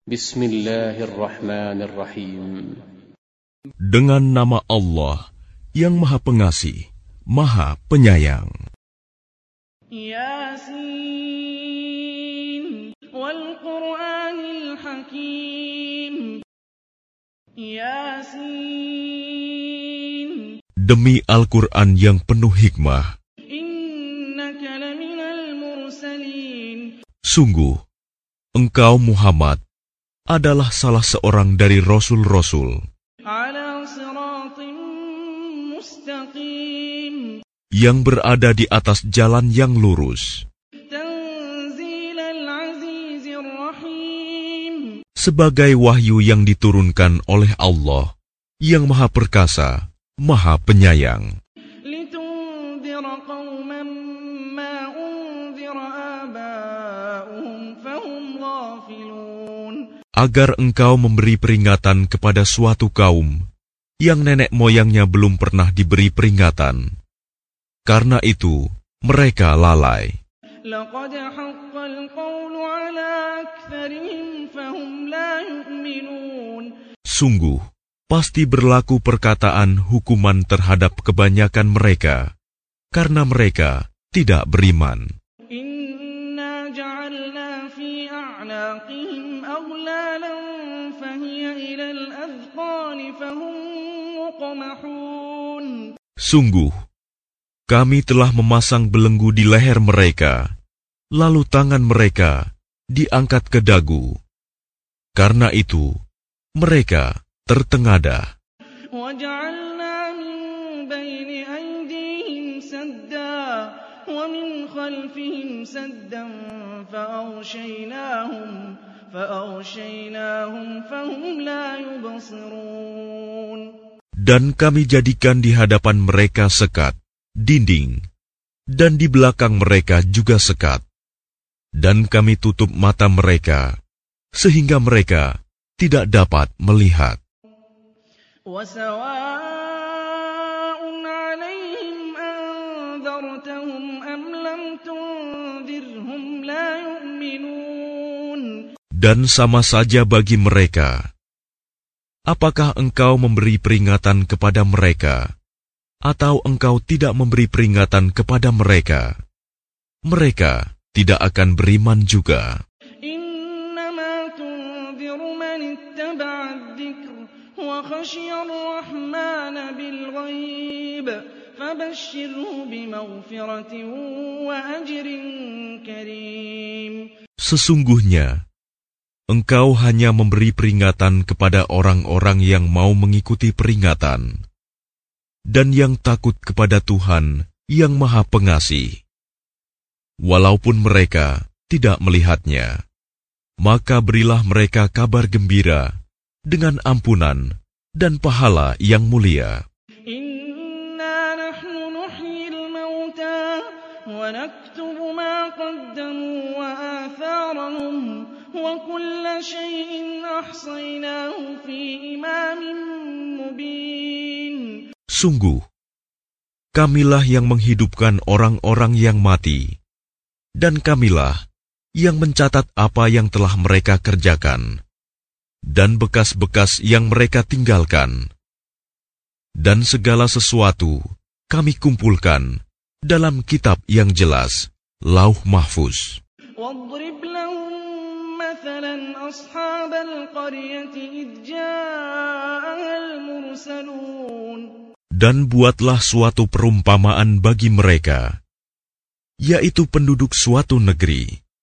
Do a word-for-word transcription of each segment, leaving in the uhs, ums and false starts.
Bismillahirrahmanirrahim. Dengan nama Allah yang Maha Pengasih, Maha Penyayang. Yasin wal Qur'anil Hakim. Yasin. Demi Al-Quran yang penuh hikmah. Innaka laminal mursalin. Sungguh, engkau Muhammad adalah salah seorang dari Rasul-Rasul Ala siratim mustaqim. yang berada di atas jalan yang lurus. Tanzilal azizir rahim. Sebagai wahyu yang diturunkan oleh Allah yang Maha Perkasa, Maha Penyayang. Litundira qauman ma unzira aba'uhum fahum ghafilun. Agar engkau memberi peringatan kepada suatu kaum yang nenek moyangnya belum pernah diberi peringatan. Karena itu, mereka lalai. Laqad haqqal qawlu ala aktharihim fahum la yu'minun. Sungguh, pasti berlaku perkataan hukuman terhadap kebanyakan mereka, karena mereka tidak beriman. Inna ja'alna fi a'naqihim aghlalan fahiya ilal adhqani fahum muqmahun. Sungguh, kami telah memasang belenggu di leher mereka, lalu tangan mereka diangkat ke dagu. Karena itu, mereka tertengadah. وَجَعَلْنَا مِنْ بَيْنِ أَيْدِيهِمْ سَدًّا وَمِنْ خَلْفِهِمْ سَدًّا فَأَغْشَيْنَاهُمْ فَأَغْشَيْنَاهُمْ فَهُمْ لَا يُبْصِرُونَ. Dan kami jadikan di hadapan mereka sekat, dinding, dan di belakang mereka juga sekat. Dan kami tutup mata mereka, sehingga mereka tidak dapat melihat. وَسَوَاءٌ عَلَيْهِمْ أَنذَرْتَهُمْ أَمْ لَمْ تُنذِرْهُمْ لَا يُؤْمِنُونَ. Dan sama saja bagi mereka, apakah engkau memberi peringatan kepada mereka, atau engkau tidak memberi peringatan kepada mereka, mereka tidak akan beriman juga. إِنَّمَا تُنذِرُ مَنِ اتَّبَعَ الذِّكْرَ وَخَشِيَ الرَّحْمَنَ بِالْغَيْبِ فَبَشِّرْهُ بِمَغْفِرَةٍ وَأَجْرٍ كَرِيمٍ. Sesungguhnya, engkau hanya memberi peringatan kepada orang-orang yang mau mengikuti peringatan, dan yang takut kepada Tuhan yang Maha Pengasih. Walaupun mereka tidak melihatnya, maka berilah mereka kabar gembira dengan ampunan dan pahala yang mulia. Inna nahnu nuhyil mauta wa naktubu ma qaddamu wa atharahum wa kulla shay'in ahsaynahu fi imamin mubin. Sungguh, kamilah yang menghidupkan orang-orang yang mati, dan kamilah yang mencatat apa yang telah mereka kerjakan, dan bekas-bekas yang mereka tinggalkan. Dan segala sesuatu kami kumpulkan dalam kitab yang jelas, Lauh Mahfuz. واضرب لهم مثلا أصحاب القرية إذ جاءها المرسلون. Dan buatlah suatu perumpamaan bagi mereka, yaitu penduduk suatu negeri,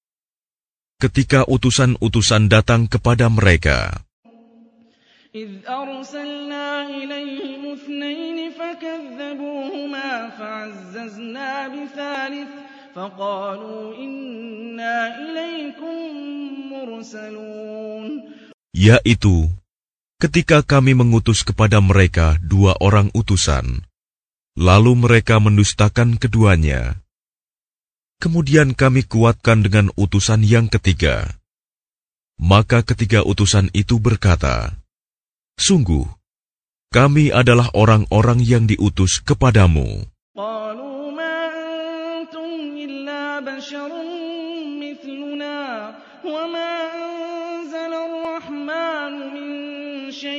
ketika utusan-utusan datang kepada mereka. إذ أرسلنا إليهم اثنين فكذبوهما فعززنا بثالث فقالوا إنا إليكم مرسلون. Yaitu, ketika kami mengutus kepada mereka dua orang utusan, lalu mereka mendustakan keduanya. Kemudian kami kuatkan dengan utusan yang ketiga. Maka ketiga utusan itu berkata, sungguh, kami adalah orang-orang yang diutus kepadamu. قالوا ما أنتم إلا بشر مثلنا وما أنزل الرحمن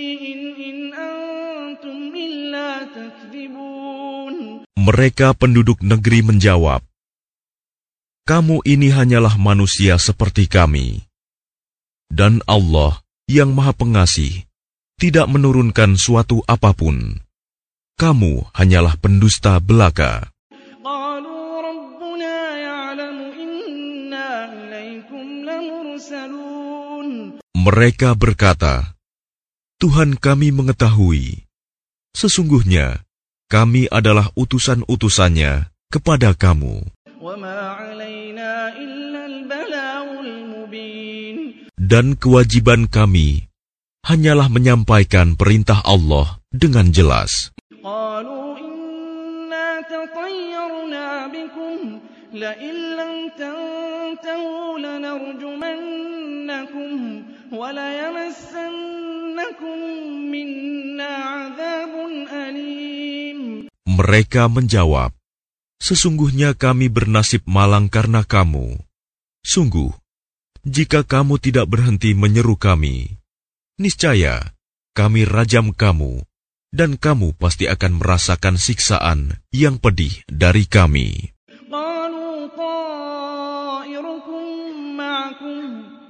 شيء إن أنتم إلا تكذبون. Mereka penduduk negeri menjawab, "Kamu ini hanyalah manusia seperti kami. Dan Allah yang Maha Pengasih tidak menurunkan suatu apapun. Kamu hanyalah pendusta belaka." قالوا ربنا يعلم إنا إليكم لمرسلون. Mereka berkata, "Tuhan kami mengetahui, sesungguhnya kami adalah utusan-utusannya kepada kamu. وما علينا إلا البلاغ المبين. Dan kewajiban kami hanyalah menyampaikan perintah Allah dengan jelas." قالوا إنا تطيرنا بكم لئن لم تنتهوا لنرجمنكم وليمسنكم منا عذاب أليم. Mereka menjawab, "Sesungguhnya kami bernasib malang karena kamu. Sungguh, jika kamu tidak berhenti menyeru kami, niscaya kami rajam kamu, dan kamu pasti akan merasakan siksaan yang pedih dari kami." قالوا طائركم معكم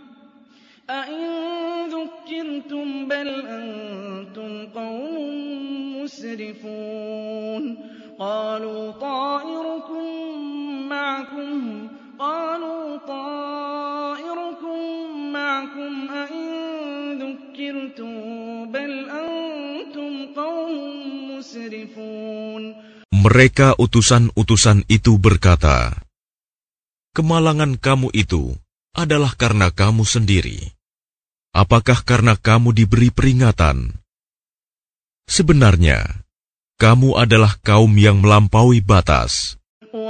أئن ذكرتم بل أنتم قوم مسرفون. قالوا طائركم معكم قالوا طائركم معكم أئن ذكرتم بل أنتم قوم مسرفون. Mereka utusan-utusan itu berkata, "Kemalangan kamu itu adalah karena kamu sendiri. Apakah karena kamu diberi peringatan? Sebenarnya, kamu adalah kaum yang melampaui batas."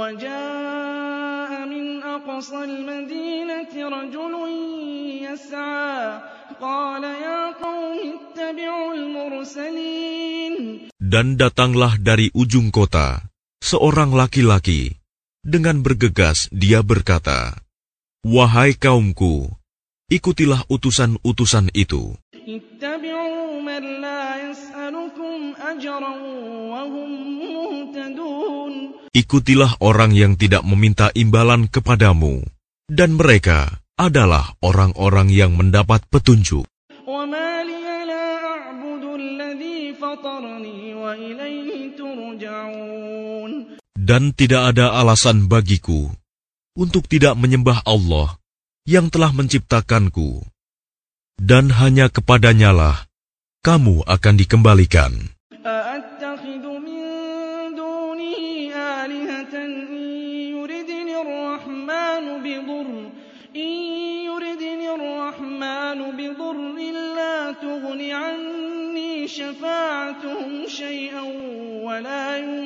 وجاء من أقصى المدينة رجل يسعى قال يا قوم اتبعوا المرسلين. Dan datanglah dari ujung kota seorang laki-laki. Dengan bergegas dia berkata, "Wahai kaumku, ikutilah utusan-utusan itu. اتبعوا من لا يسألكم أجرا وهم مهتدون. Ikutilah orang yang tidak meminta imbalan kepadamu, dan mereka adalah orang-orang yang mendapat petunjuk." وما لي لا أعبد الذي فطرني وإليه ترجعون. Dan tidak ada alasan bagiku untuk tidak menyembah Allah yang telah menciptakanku, dan hanya kepadanyalah kamu akan dikembalikan. أأتخذ من دونه آلهة إن يردني الرحمن بضر إن يردني الرحمن بضر لا تغن عني شفاعتهم شيئا ولا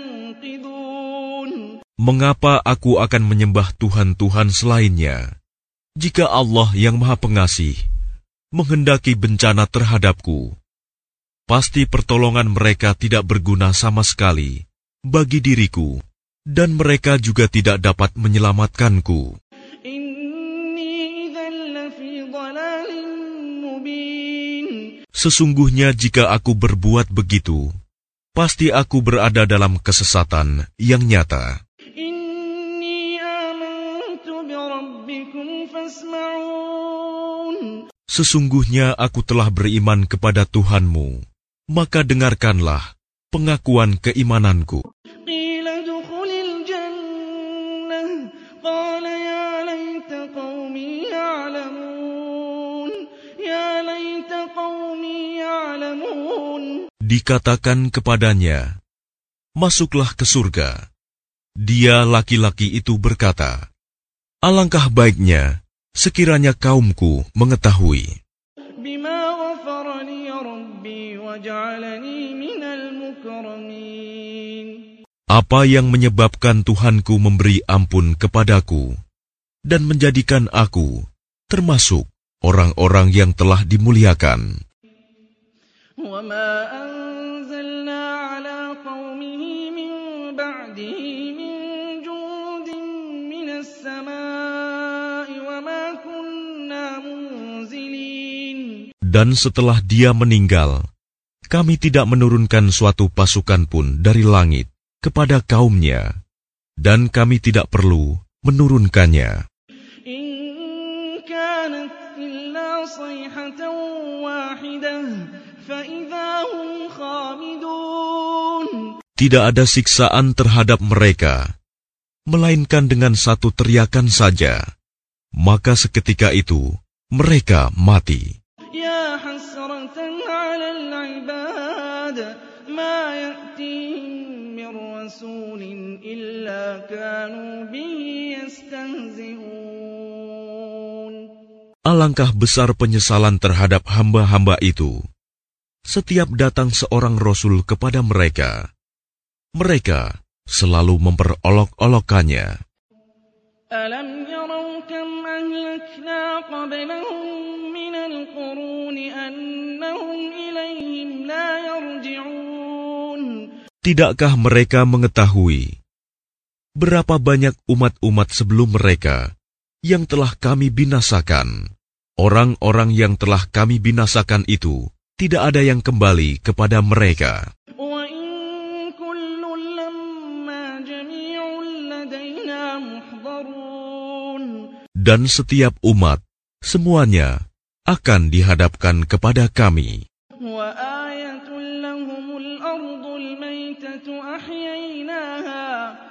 ينقذون. Mengapa aku akan menyembah Tuhan-Tuhan selainnya, jika Allah yang Maha Pengasih menghendaki bencana terhadapku? Pasti pertolongan mereka tidak berguna sama sekali bagi diriku, dan mereka juga tidak dapat menyelamatkanku. إني إذا لفي ضلال مبين. Sesungguhnya jika aku berbuat begitu, pasti aku berada dalam kesesatan yang nyata. إني آمنت بربكم فاسمعون. Sesungguhnya aku telah beriman kepada Tuhanmu, maka dengarkanlah pengakuan keimananku. قيل ادخل الجنة قال يا ليت قومي يعلمون يا ليت قومي يعلمون. Dikatakan kepadanya, "Masuklah ke surga." Dia laki-laki itu berkata, "Alangkah baiknya sekiranya kaumku mengetahui." بما غفر لي ربي وجعلني من المكرمين. Apa yang menyebabkan Tuhanku memberi ampun kepadaku dan menjadikan aku termasuk orang-orang yang telah dimuliakan. وما أنزلنا على قومه من بعده من جند من السماء وما كنا منزلين. Dan setelah dia meninggal, kami tidak menurunkan suatu pasukan pun dari langit kepada kaumnya, dan kami tidak perlu menurunkannya. إن كانت إلا صيحة واحدة فإذا هم خامدون. Tidak ada siksaan terhadap mereka, melainkan dengan satu teriakan saja, maka seketika itu mereka mati. يا حسرة على العباد ما يأتيهم من رسول إلا كانوا به يستهزئون. Alangkah besar penyesalan terhadap hamba-hamba itu. Setiap datang seorang rasul kepada mereka, mereka selalu memperolok-olokkannya. ألم يروا كم أهلكنا قبلهم من القرون أنهم إليهم لا يرجعون. Tidakkah mereka mengetahui berapa banyak umat-umat sebelum mereka yang telah kami binasakan? Orang-orang yang telah kami binasakan itu tidak ada yang kembali kepada mereka. وإن كل لما جميع لدينا محضرون. Dan setiap umat, semuanya akan dihadapkan kepada kami. وآية لهم الأرض الميتة أحييناها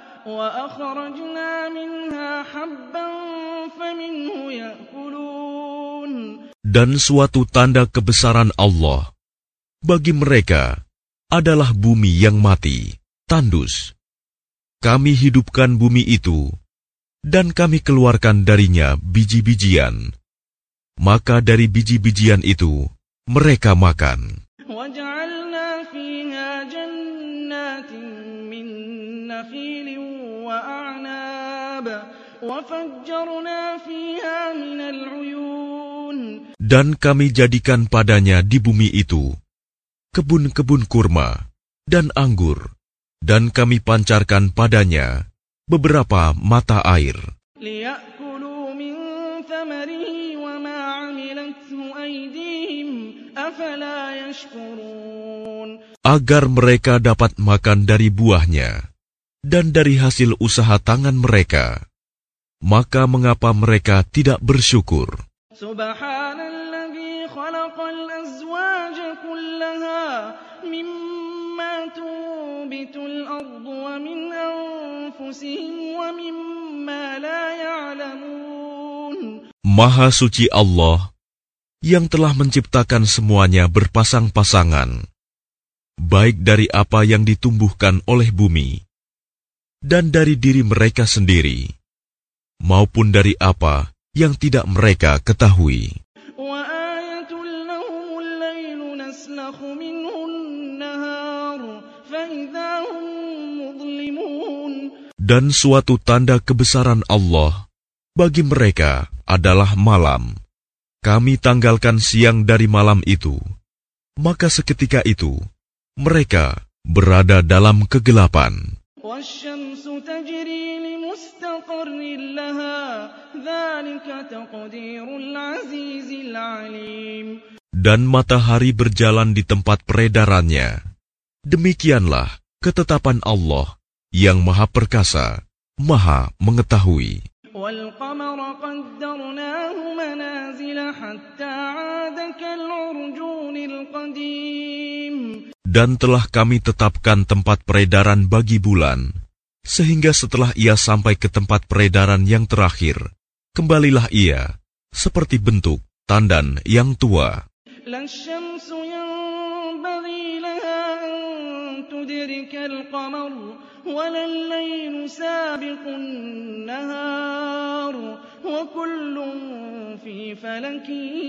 وأخرجنا منها حبا فمنه يأكلون. Dan suatu tanda kebesaran Allah bagi mereka adalah bumi yang mati, tandus. Kami hidupkan bumi itu, dan kami keluarkan darinya biji-bijian. Maka dari biji-bijian itu, mereka makan. وجعلنا فيها جنات من نخيل وأعناب وفجرنا فيها من العيون. Dan kami jadikan padanya di bumi itu kebun-kebun kurma dan anggur, dan kami pancarkan padanya beberapa mata air. ليأكلوا من ثمره وما عملته أيديهم أفلا يشكرون. Agar mereka dapat makan dari buahnya dan dari hasil usaha tangan mereka. Maka mengapa mereka tidak bersyukur? سبحان الذي خلق الأزواج كلها مما تنبت الأرض ومن أنفسهم ومما لا يعلمون. Maha suci Allah yang telah menciptakan semuanya berpasang-pasangan, baik dari apa yang ditumbuhkan oleh bumi, dan dari diri mereka sendiri, maupun dari apa yang tidak mereka ketahui. وآية لهم الليل نسلخ منه النهار فإذا هم مظلمون. Dan suatu tanda kebesaran Allah bagi mereka adalah malam. Kami tanggalkan siang dari malam itu, maka seketika itu mereka berada dalam kegelapan. والشمس تجري لمستقر لها ذلك تقدير العزيز العليم. Dan matahari berjalan di tempat peredarannya. Demikianlah ketetapan Allah yang Maha Perkasa, Maha Mengetahui. والقمر قدرناه منازل حتى عاد كالعرجون القديم. Dan telah kami tetapkan tempat peredaran bagi bulan, sehingga setelah ia sampai ke tempat peredaran yang terakhir, kembalilah ia seperti bentuk tandan yang tua. لا الشمس ينبغي لها أن تدرك القمر ولا الليل سابق النهار وكل في فلك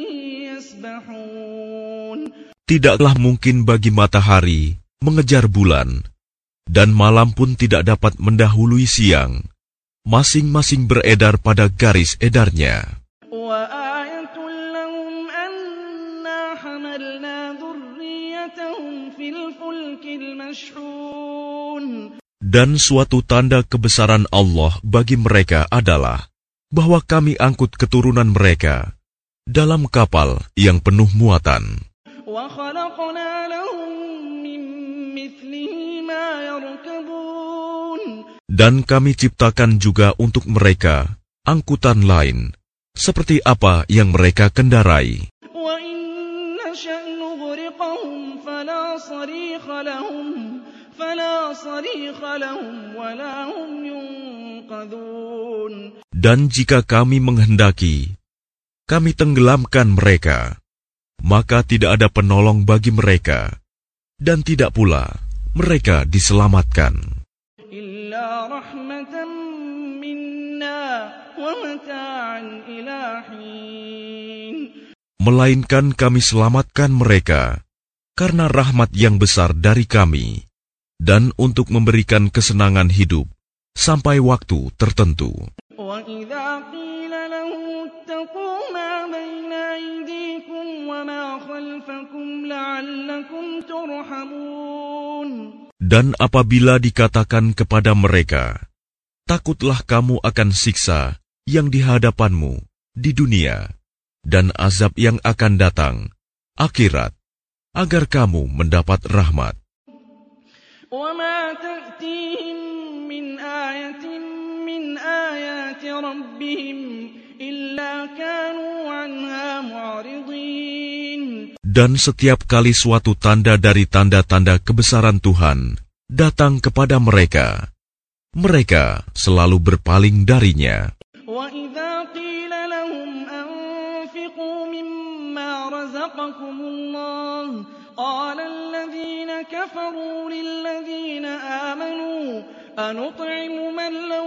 يسبحون. Tidaklah mungkin bagi matahari mengejar bulan, dan malam pun tidak dapat mendahului siang. Masing-masing beredar pada garis edarnya. وآية لهم أنا حملنا ذريتهم في الفلك المشحون. Dan suatu tanda kebesaran Allah bagi mereka adalah bahwa kami angkut keturunan mereka dalam kapal yang penuh muatan. وَخَلَقْنَا لَهُم مِّن مِّثْلِهِ مَا يَرْكَبُونَ. Dan kami ciptakan juga untuk mereka angkutan lain, seperti apa yang mereka kendarai. وَإِن نَّشَأْ نُغْرِقْهُمْ فَلَا صَرِيخَ لَهُمْ فَلَا صَرِيخَ لَهُمْ وَلَا هُمْ يُنقَذُونَ. Dan jika kami menghendaki, kami tenggelamkan mereka, maka tidak ada penolong bagi mereka, dan tidak pula mereka diselamatkan. إِلَّا رَحْمَةً مِّنَّا وَمَتَاعًا إِلَىٰ حِينٍ. Melainkan kami selamatkan mereka karena rahmat yang besar dari kami, dan untuk memberikan kesenangan hidup sampai waktu tertentu. وَإِذَا قِيلَ لَهُمُ اتَّقُوا مَا بَيْنَ أَيْدِيكُمْ وَمَا خَلْفَكُمْ لَعَلَّكُمْ تُرْحَمُونَ. Dan apabila dikatakan kepada mereka, takutlah kamu akan siksa yang di hadapanmu di dunia dan azab yang akan datang, akhirat, agar kamu mendapat rahmat. وَمَا تَأْتِيهِم مِّنْ آيَةٍ مِّنْ آيَاتِ رَبِّهِمْ إِلَّا كَانُوا عَنْهَا مُعْرِضِينَ. Dan setiap kali suatu tanda dari tanda-tanda kebesaran Tuhan datang kepada mereka, mereka selalu berpaling darinya. وَإِذَا قِيلَ لَهُمْ أَنفِقُوا مِمَّا رَزَقَكُمُ اللَّهُ قَالَ الَّذِينَ كَفَرُوا لِلَّذِينَ آمَنُوا أَنُطْعِمُ مَن لَّوْ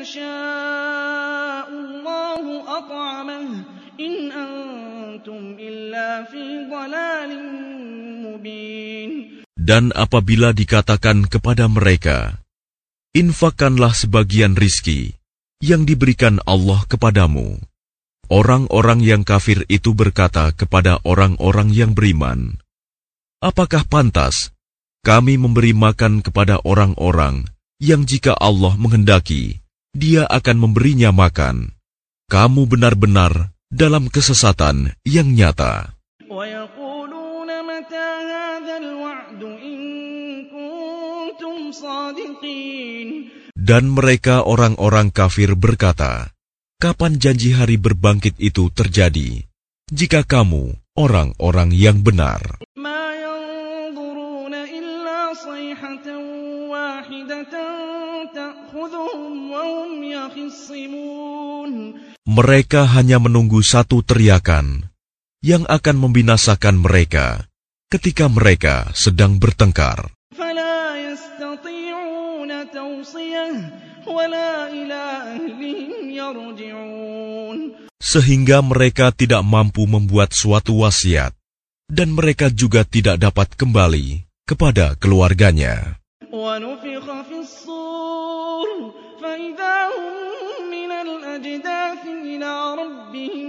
يَشَاءُ اللَّهُ أَطْعَمَهُ إِنْ أَنتُمْ إِلَّا فِي ضَلَالٍ مُّبِينٍ. Dan apabila dikatakan kepada mereka, infakkanlah sebagian rizki yang diberikan Allah kepadamu, orang-orang yang kafir itu berkata kepada orang-orang yang beriman, apakah pantas kami memberi makan kepada orang-orang yang jika Allah menghendaki, Dia akan memberinya makan? Kamu benar-benar dalam kesesatan yang nyata. وَيَقُولُونَ مَتَىٰ هَٰذَا الْوَعْدُ إِن كُنتُمْ صَادِقِينَ. Dan mereka orang-orang kafir berkata, kapan janji hari berbangkit itu terjadi, jika kamu orang-orang yang benar? مَا يَنظُرُونَ إِلَّا صَيْحَةً وَاحِدَةً تَأْخُذُهُمْ وَهُمْ يَخِصِّمُونَ. Mereka hanya menunggu satu teriakan yang akan membinasakan mereka ketika mereka sedang bertengkar. فَلَا يَسْتَطِيعُونَ تَوْصِيَةً وَلَا إِلَىٰ أَهْلِهِمْ يَرْجِعُونَ. Sehingga mereka tidak mampu membuat suatu wasiat, dan mereka juga tidak dapat kembali kepada keluarganya. وَنُفِخَ فِي الصُّورِ فَإِذَا هُم مِّنَ الْأَجْدَاثِ إِلَىٰ رَبِّهِمْ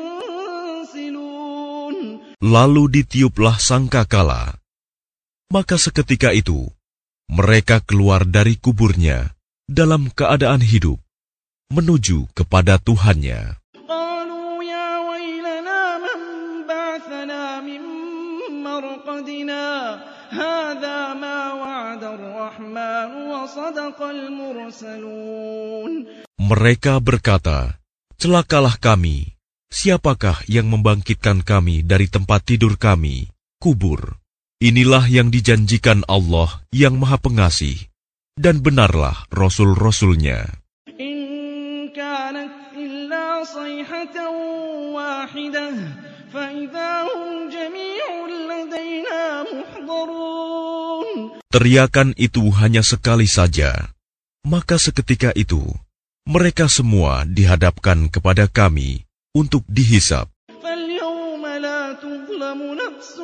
يَنسِلُونَ. Lalu ditiuplah sangkakala, maka seketika itu mereka keluar dari kuburnya dalam keadaan hidup menuju kepada Tuhannya. قَالُوا يَا وَيْلَنَا مَن بَعَثَنَا مِن مَّرْقَدِنَا هَٰذَا مَا وَعَدَ الرَّحْمَٰنُ وَصَدَقَ الْمُرْسَلُونَ. Mereka berkata, celakalah kami, siapakah yang membangkitkan kami dari tempat tidur kami, kubur? Inilah yang dijanjikan Allah yang Maha Pengasih, dan benarlah Rasul-Rasulnya. إِن كَانَتْ إِلَّا صَيْحَةً وَاحِدَةً فَإِذَا هُمْ جَمِيعٌ لَّدَيْنَا مُحْضَرُونَ. Teriakan itu hanya sekali saja, maka seketika itu mereka semua dihadapkan kepada kami untuk dihisap. فَالْيَوْمَ لَا تُظْلَمُ نَفْسٌ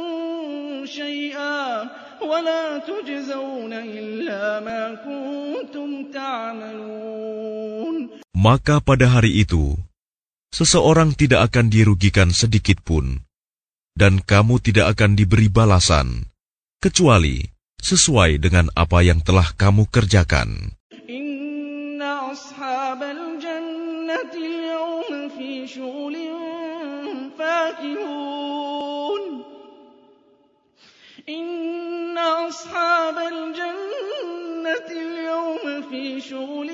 شَيْئًا وَلَا تُجْزَوْنَ إِلَّا مَا كُنتُمْ تَعْمَلُونَ. Maka pada hari itu, seseorang tidak akan dirugikan sedikit pun, dan kamu tidak akan diberi balasan, kecuali sesuai dengan apa yang telah kamu kerjakan. Inna ashabal jannati al-yawma fi syughulin fakihun. أصحاب الجنة اليوم في شغل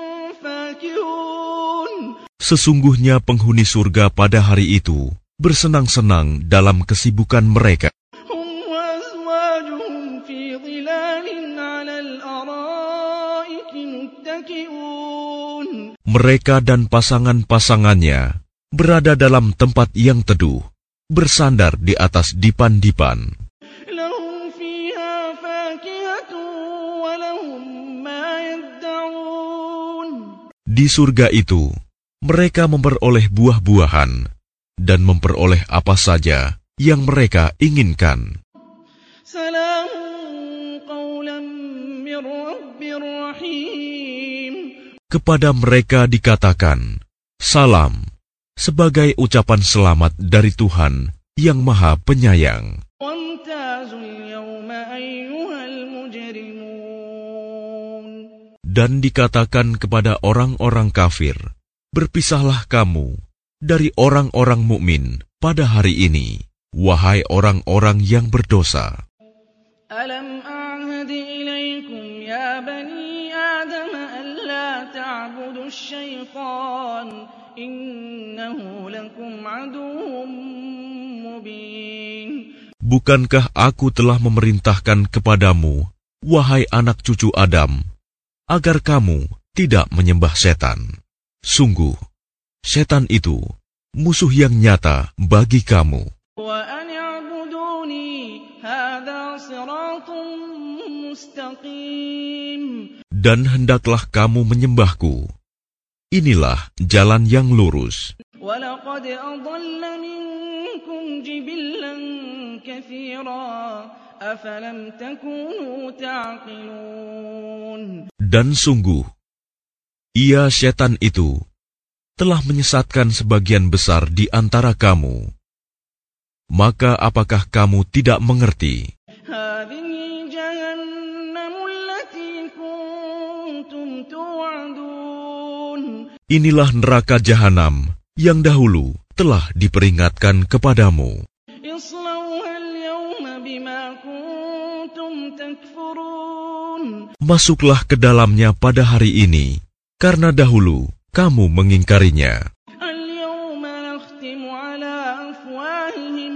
فاكهون. Sesungguhnya penghuni surga pada hari itu bersenang-senang dalam kesibukan mereka. هم وأزواجهم في ظلال على الأرائك متكئون. Mereka dan pasangan-pasangannya berada dalam tempat yang teduh, bersandar di atas dipan-dipan. لهم فيها فاكهة ولهم ما يدعون. Di surga itu, mereka memperoleh buah-buahan dan memperoleh apa saja yang mereka inginkan. سلام قولا من رب رحيم. Kepada mereka dikatakan, salam, sebagai ucapan selamat dari Tuhan yang Maha Penyayang. وامتازوا اليوم أيها المجرمون. Dan dikatakan kepada orang-orang kafir, berpisahlah kamu dari orang-orang mukmin pada hari ini, wahai orang-orang yang berdosa. ألم أعهد إليكم يا بني آدم ألا تعبدوا الشيطان إنه لكم عدو مبين. Bukankah aku telah memerintahkan kepadamu, wahai anak cucu Adam, agar kamu tidak menyembah setan? Sungguh, setan itu musuh yang nyata bagi kamu. وأن اعبدوني هذا صراط مستقيم. Dan hendaklah kamu menyembahku. Inilah jalan yang lurus. ولقد أضل منكم جبلا كثيرا أفلم تكونوا تعقلون. Dan sungguh, ia setan itu telah menyesatkan sebagian besar di antara kamu. Maka apakah kamu tidak mengerti? هذه جهنم التي كنتم توعدون. Inilah neraka jahanam yang dahulu telah diperingatkan kepadamu. اصلوها اليوم بما كنتم تكفرون. Masuklah ke dalamnya pada hari ini, karena dahulu kamu mengingkarinya. اليوم نختم على أفواههم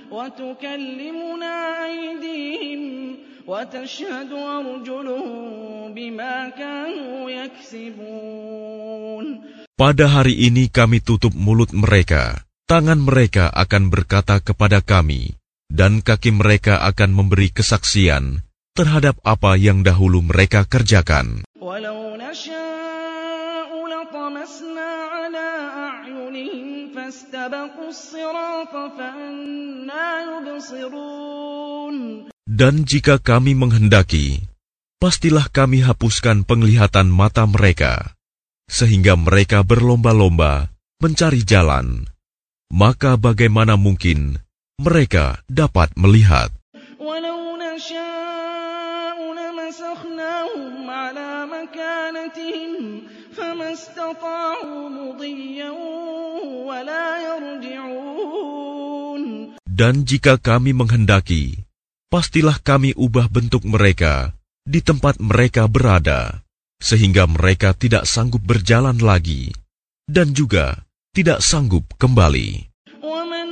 وتكلمنا أيديهم وتشهد أرجلهم بما كانوا يكسبون. Pada hari ini kami tutup mulut mereka, tangan mereka akan berkata kepada kami, dan kaki mereka akan memberi kesaksian terhadap apa yang dahulu mereka kerjakan. ولو نشاء لطمسنا على أعينهم فاستبقوا الصراط فأنى يبصرون. Dan jika kami menghendaki, pastilah kami hapuskan penglihatan mata mereka, sehingga mereka berlomba-lomba mencari jalan. Maka bagaimana mungkin mereka dapat melihat? ولو نشاء لمسخناهم على مكانتهم فما استطاعوا مضيا ولا يرجعون. Dan jika kami menghendaki, pastilah kami ubah bentuk mereka di tempat mereka berada, sehingga mereka tidak sanggup berjalan lagi, dan juga tidak sanggup kembali. ومن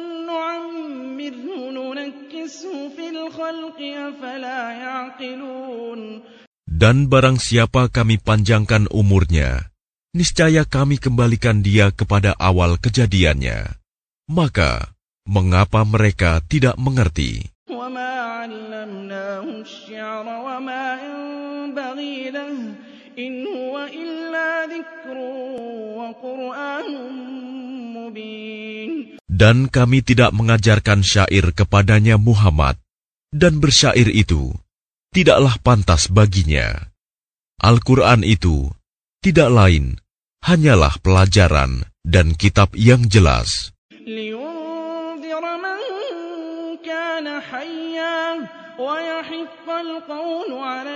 نعمره ننكسه في الخلق أفلا يعقلون. Dan barang siapa kami panjangkan umurnya, niscaya kami kembalikan dia kepada awal kejadiannya. Maka, mengapa mereka tidak mengerti? وما علمناه الشعر وما ينبغي له إن هو إلا ذكر وقرآن مبين. Dan kami tidak mengajarkan syair kepadanya Muhammad, dan bersyair itu tidaklah pantas baginya. Al-Quran itu tidak lain, hanyalah pelajaran dan kitab yang jelas. لينذر من كان حيا ويحق القول على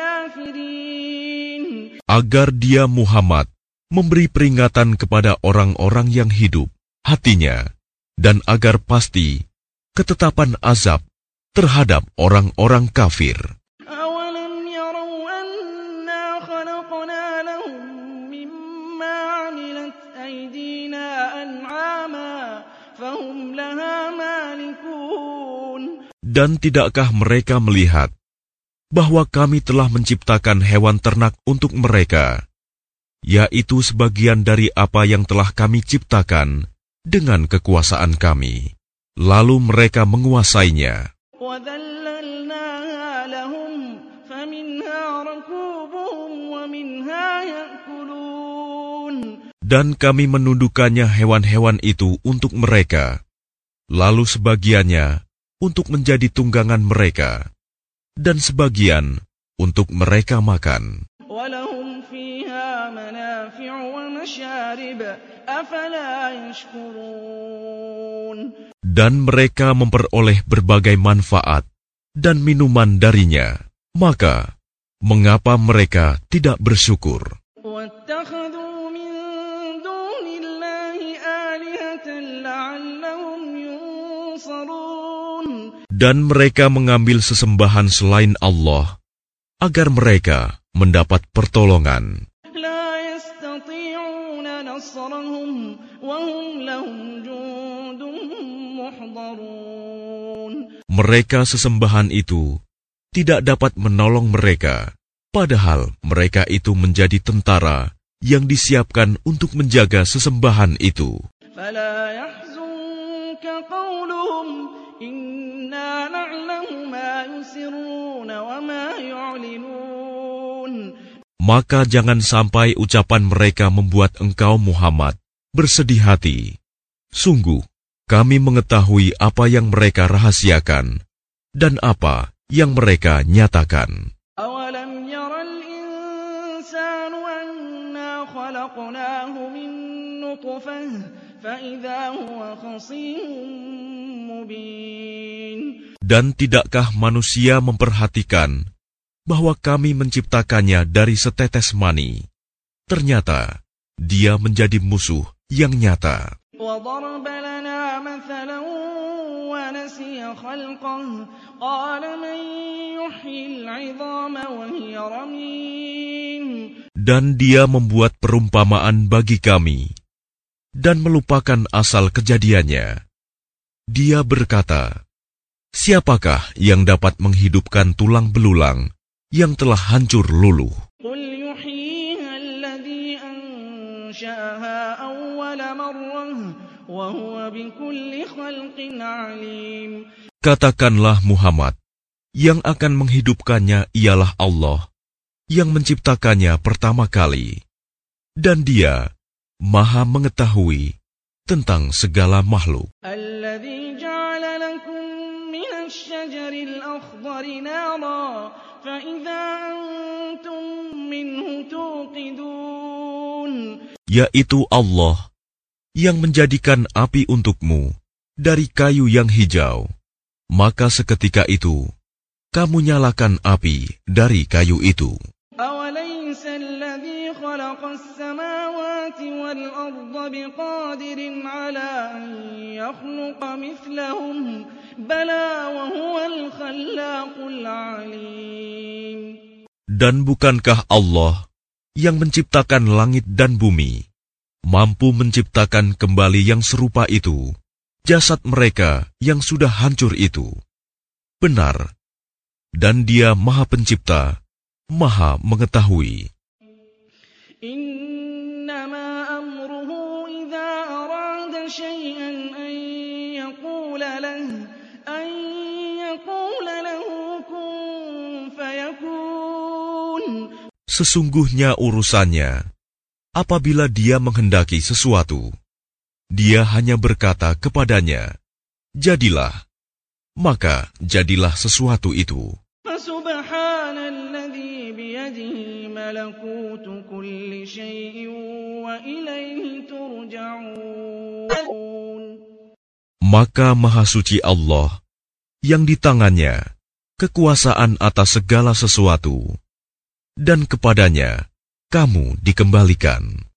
الكافرين. Agar dia Muhammad memberi peringatan kepada orang-orang yang hidup hatinya, dan agar pasti ketetapan azab terhadap orang-orang kafir. أَوَلَمْ يَرَوْا أَنَّا خَلَقْنَا لَهُم مِّمَّا عَمِلَتْ أَيْدِينَا أَنْعَامًا فَهُمْ لَهَا مَالِكُونَ. Dan tidakkah mereka melihat bahwa kami telah menciptakan hewan ternak untuk mereka, yaitu sebagian dari apa yang telah kami ciptakan dengan kekuasaan kami, lalu mereka menguasainya. وَذَلَّلْنَاهَا لَهُمْ فَمِنْهَا رَكُوبُهُمْ وَمِنْهَا يَأْكُلُونَ. Dan kami menundukkannya hewan-hewan itu untuk mereka, lalu sebagiannya untuk menjadi tunggangan mereka, dan sebagian untuk mereka makan. وَلَهُمْ فِيهَا مَنَافِعُ وَمَشَارِبُ أَفَلَا يَشْكُرُونَ. Dan mereka memperoleh berbagai manfaat dan minuman darinya, maka mengapa mereka tidak bersyukur? وَاتَّخَذُوا مِن دُونِ اللَّهِ آلِهَةً لَّعَلَّهُمْ يُنصَرُونَ. Dan mereka mengambil sesembahan selain Allah, agar mereka mendapat pertolongan. لَا يَسْتَطِيعُونَ نَصْرَهُمْ وَهُمْ لَهُمْ جُندٌ مُّحْضَرُونَ. Mereka sesembahan itu tidak dapat menolong mereka, padahal mereka itu menjadi tentara yang disiapkan untuk menjaga sesembahan itu. فَلَا يَحْزُنكَ قَوْلُهُمْ إِنَّا نَعْلَمُ مَا يُسِرُّونَ وَمَا يُعْلِنُونَ. Maka jangan sampai ucapan mereka membuat engkau Muhammad bersedih hati. Sungguh, kami mengetahui apa yang mereka rahasiakan dan apa yang mereka nyatakan. أَوَلَمْ يَرَ الْإِنسَانُ أَنَّا خَلَقْنَاهُ مِن نُّطْفَةٍ فَإِذَا هُوَ خَصِيمٌ مُّبِينٌ. Dan tidakkah manusia memperhatikan bahwa kami menciptakannya dari setetes mani? Ternyata dia menjadi musuh yang nyata. وَضَرَبَ لَنَا مَثَلًا وَنَسِيَ خَلْقَهُ قَالَ مَن يُحْيِي الْعِظَامَ وَهِيَ رَمِيمٌ. Dan dia membuat perumpamaan bagi kami dan melupakan asal kejadiannya. Dia berkata, siapakah yang dapat menghidupkan tulang belulang yang telah hancur luluh? قُلْ يُحْيِيهَا الَّذِي أَنشَأَهَا أَوَّلَ مَرَّةٍ وَهُوَ بِكُلِّ خَلْقٍ عَلِيمٌ. Katakanlah Muhammad, yang akan menghidupkannya ialah Allah, yang menciptakannya pertama kali, dan Dia Maha mengetahui tentang segala makhluk. الَّذِي جَعَلَ لَكُم مِّنَ الشَّجَرِ الْأَخْضَرِ نَارًا فَإِذَا أَنتُم مِّنْهُ تُوقِدُونَ. Yaitu Allah yang menjadikan api untukmu dari kayu yang hijau, maka seketika itu kamu nyalakan api dari kayu itu. أَوَلَيْسَ الَّذِي خَلَقَ السَّمَاوَاتِ وَالْأَرْضَ بِقَادِرٍ عَلَىٰ أَن يَخْلُقَ مِثْلَهُم بَلَىٰ وَهُوَ الْخَلَّاقُ الْعَلِيمُ. Dan bukankah Allah yang menciptakan langit dan bumi mampu menciptakan kembali yang serupa itu, jasad mereka yang sudah hancur itu? Benar, dan Dia Maha Pencipta, Maha Mengetahui. Innama amruhu idza arada syai'an an yaqula lahu an yaqula lahu kun fayakun. Sesungguhnya urusannya, apabila Dia menghendaki sesuatu, Dia hanya berkata kepadanya, jadilah, maka jadilah sesuatu itu. Subhanalladzi biyadihi malakutu kulli syai'in wa ilaihi turja'un. Maka Maha Suci Allah, yang di tangannya kekuasaan atas segala sesuatu, dan kepadanya kamu dikembalikan.